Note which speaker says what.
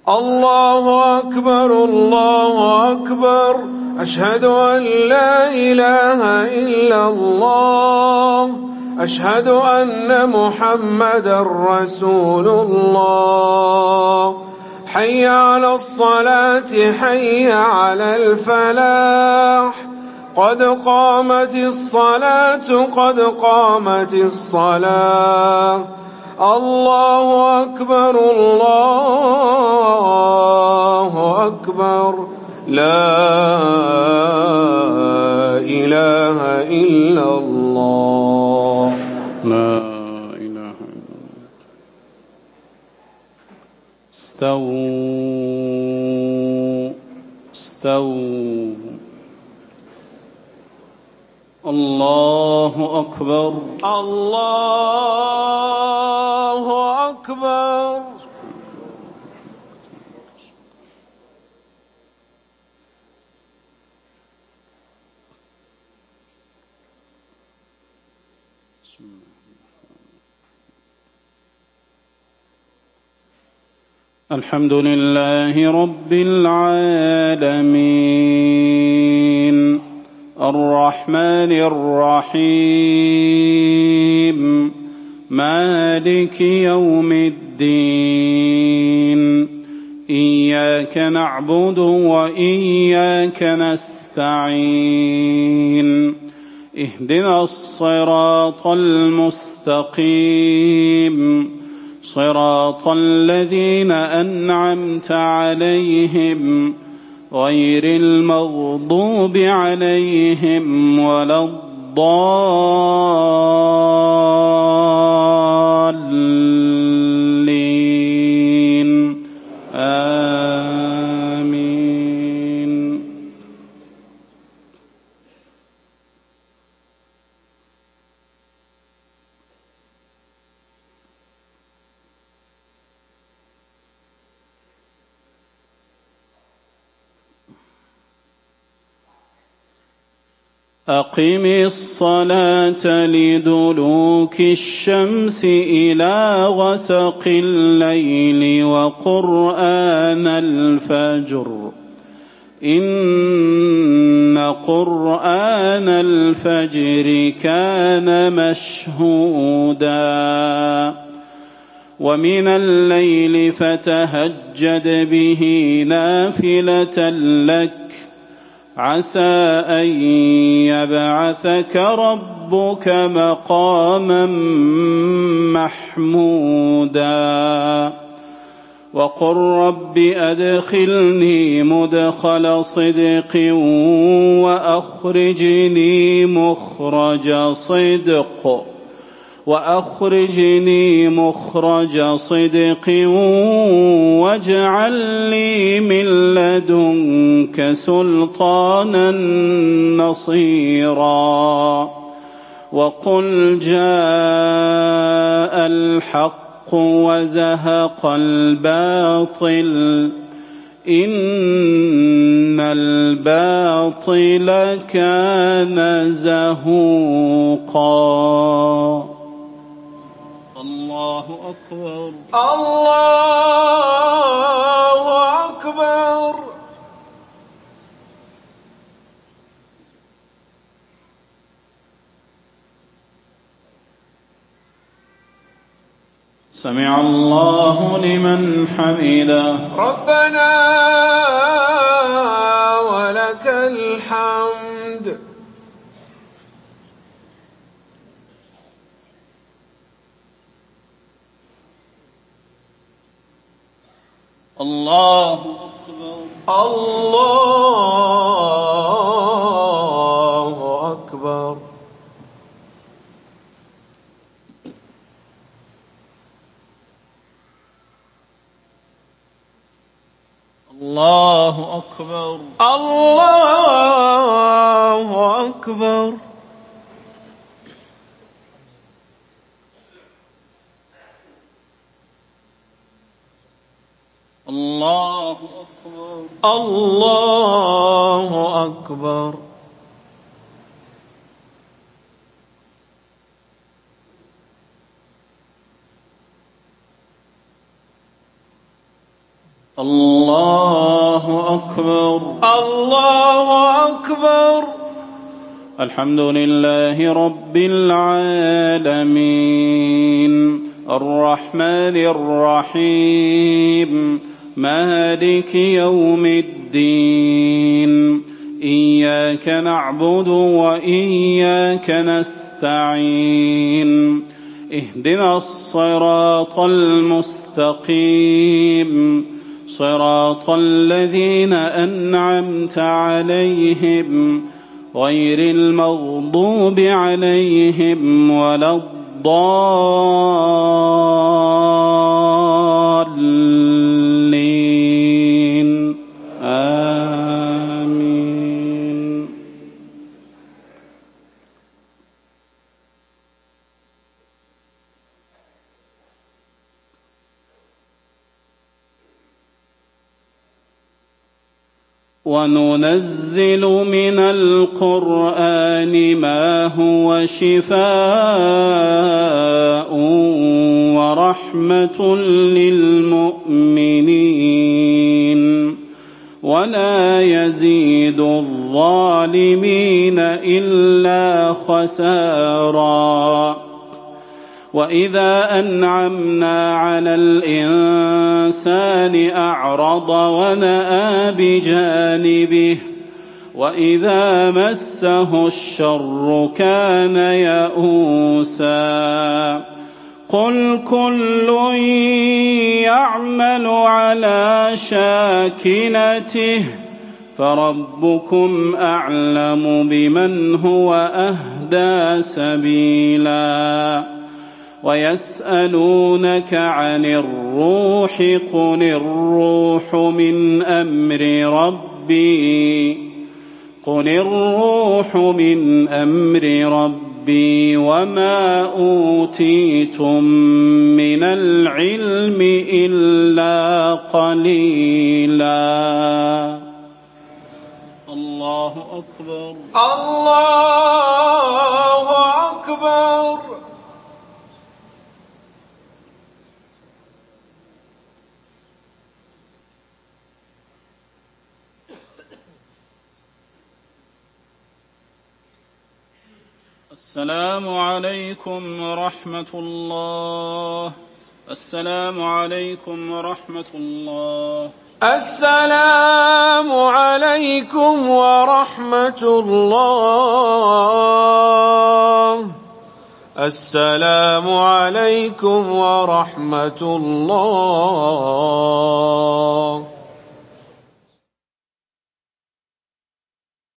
Speaker 1: الله أكبر الله أكبر. أشهد أن لا إله إلا الله. أشهد أن محمدا رسول الله. حي على الصلاة حي على الفلاح. قد قامت الصلاة قد قامت الصلاة. الله أكبر الله أكبر. لا إله إلا الله.
Speaker 2: لا إله إلا الله. استووا. الله أكبر
Speaker 1: الله أكبر.
Speaker 2: الحمد لله رب العالمين الرحمن الرحيم مالك يوم الدين. إياك نعبد وإياك نستعين. اهدنا الصراط المستقيم صراط الذين أنعمت عليهم غير المغضوب عليهم ولا الضالين. آمين. أقم الصلاة لدلوك الشمس إلى غسق الليل وقرآن الفجر إن قرآن الفجر كان مشهودا. ومن الليل فتهجد به نافلة لك عسى أن يبعثك ربك مقاما محمودا. وقل رب أدخلني مدخل صدق وأخرجني مخرج صدق واجعل لي من لدنك سلطانا نصيرا. وقل جاء الحق وزهق الباطل إن الباطل كان زهوقا. الله أكبر
Speaker 1: الله أكبر.
Speaker 2: سمع الله لمن حمده.
Speaker 1: ربنا ولك الحمد.
Speaker 2: الله أكبر
Speaker 1: الله أكبر.
Speaker 2: الله أكبر
Speaker 1: الله أكبر.
Speaker 2: الله أكبر
Speaker 1: الله أكبر.
Speaker 2: الله أكبر.
Speaker 1: الله أكبر.
Speaker 2: الحمد لله رب العالمين الرحمن الرحيم مالك يوم الدين إياك نعبد وإياك نستعين اهدنا الصراط المستقيم صراط الذين أنعمت عليهم غير المغضوب عليهم ولا الضالين آمين. وننزل من القرآن ما هو شفاء ورحمة للمؤمنين ولا يزيد الظالمين إلا خسارا. وإذا أنعمنا على الإنسان أعرض ونأى بجانبه وإذا مسه الشر كان يئوسا. قل كل يعمل على شاكلته فربكم أعلم بمن هو أهدى سبيلا. ويسألونك عن الروح قل الروح من أمر ربي وما أوتيتم من العلم إلا قليلا. الله أكبر.
Speaker 1: الله أكبر.
Speaker 2: السلام عليكم ورحمة الله. السلام عليكم ورحمة الله.
Speaker 1: السلام عليكم ورحمة الله. السلام عليكم ورحمة الله.